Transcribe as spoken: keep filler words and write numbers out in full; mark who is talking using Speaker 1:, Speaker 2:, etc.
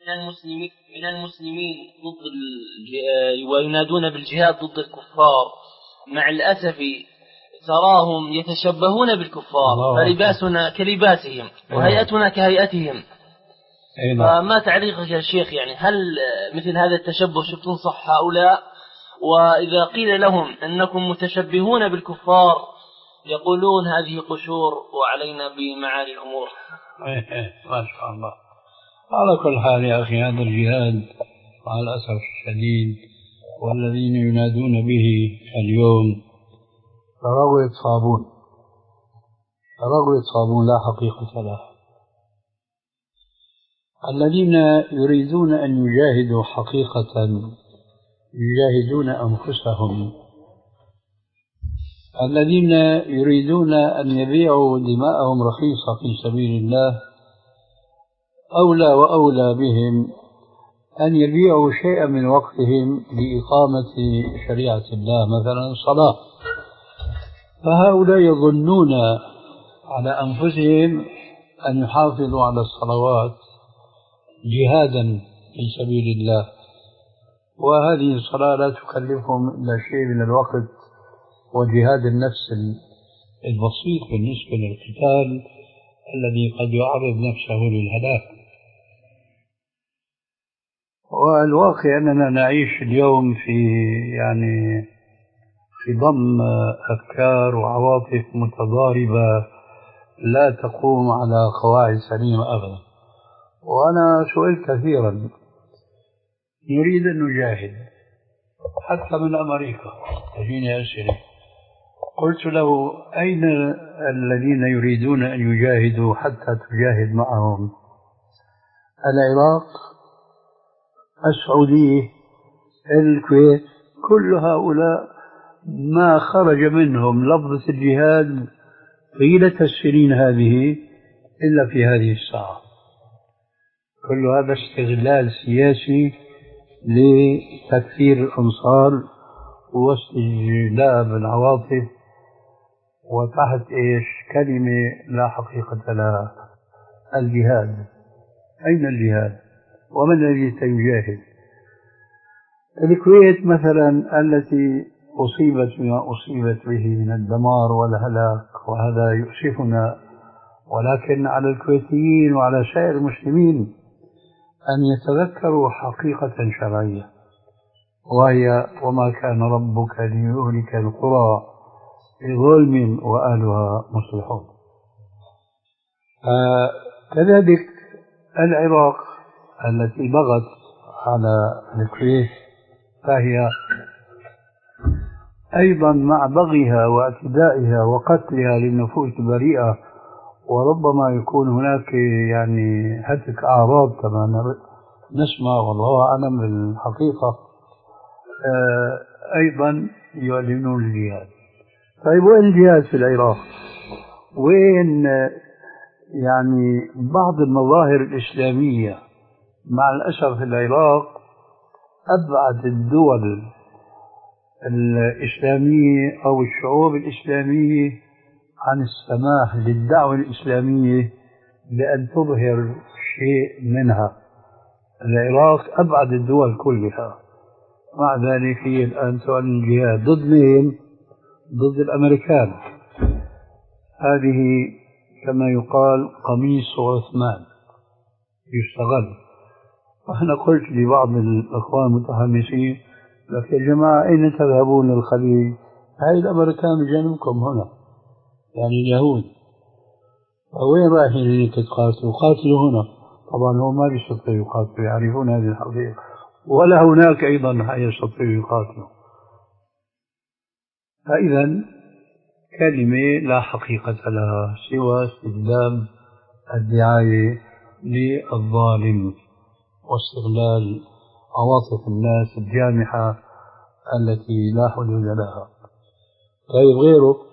Speaker 1: من المسلمين من المسلمين ضد الج... وينادون بالجهاد ضد الكفار، مع الأسف تراهم يتشبهون بالكفار، فلباسنا كلباسهم وهيئتنا كهيئتهم. فما تعليقك يا شيخ؟ يعني هل مثل هذا التشبه شو تنصح هؤلاء؟ وإذا قيل لهم أنكم متشبهون بالكفار يقولون هذه قشور وعلينا بمعالي الأمور.
Speaker 2: ايه ايه ما شاء الله. على كل حال يا أخي، هذا الجهاد مع الأسف الشديد والذين ينادون به اليوم رغوة صابون، رغوة صابون لا حقيقة له. الذين يريدون أن يجاهدوا حقيقة يجاهدون أنفسهم، الذين يريدون أن يبيعوا دماءهم رخيصة في سبيل الله أولى وأولى بهم أن يبيعوا شيئا من وقتهم لإقامة شريعة الله، مثلا الصلاة. فهؤلاء يظنون على أنفسهم أن يحافظوا على الصلوات جهادا في سبيل الله، وهذه الصلاة لا تكلفهم إلا شيء من الوقت وجهاد النفس البسيط بالنسبة للقتال الذي قد يعرض نفسه للهلاك. والواقع أننا نعيش اليوم في يعني في ضم أفكار وعواطف متضاربة لا تقوم على قواعد سليمة أبدا. وأنا سئلت كثيرا، نريد أن نجاهد، حتى من أمريكا تجيني أسئلة، قلت له أين الذين يريدون أن يجاهدوا حتى تجاهد معهم؟ العراق، السعودية، الكويت، كل هؤلاء ما خرج منهم لفظة الجهاد طيلة السنين هذه إلا في هذه الساعة. كل هذا استغلال سياسي لتكثير الأنصار واستجلاب العواطف، وتحت إيش؟ كلمة لا حقيقة لها، الجهاد. أين الجهاد؟ ومن الذي سيجاهد؟ الكويت مثلا التي أصيبت بما أصيبت به من الدمار والهلاك، وهذا يؤسفنا، ولكن على الكويتيين وعلى سائر المسلمين أن يتذكروا حقيقة شرعية، وهي وما كان ربك ليهلك القرى بظلم وأهلها مصلحون. آه كذلك العراق التي بغت على الكويت، فهي أيضا مع بغيها واعتدائها وقتلها للنفوس البريئة، وربما يكون هناك يعني هتك أعراض كما نسمع والله أعلم بالحقيقة، آه أيضا يعلنون الجهاد. طيب وين الجهاد في العراق؟ وين يعني بعض المظاهر الإسلامية؟ مع الأسف العراق أبعد الدول الإسلامية أو الشعوب الإسلامية عن السماح للدعوة الإسلامية بأن تظهر شيء منها. العراق أبعد الدول كلها، مع ذلك هي الآن تعلن الجهاد ضد مين؟ ضد الأمريكان. هذه كما يقال قميص عثمان يستغل. وأنا قلت لبعض الأخوان المتحمسين، لك يا جماعة أين تذهبون للخليج؟ هاي الأمريكان بجانبكم هنا، يعني اليهود، وين رايحين هناك تقاتلوا؟ قاتلوا هنا. طبعا هو ما بيستطيعوا يقاتلوا، يعرفون هذه الحقيقة، ولا هناك أيضا يستطيعوا يقاتلوا. فإذا كلمة لا حقيقة لها سوى استخدام الدعاية للظالم واستغلال عواطف الناس الجامحة التي لا حدود لها. طيب غيره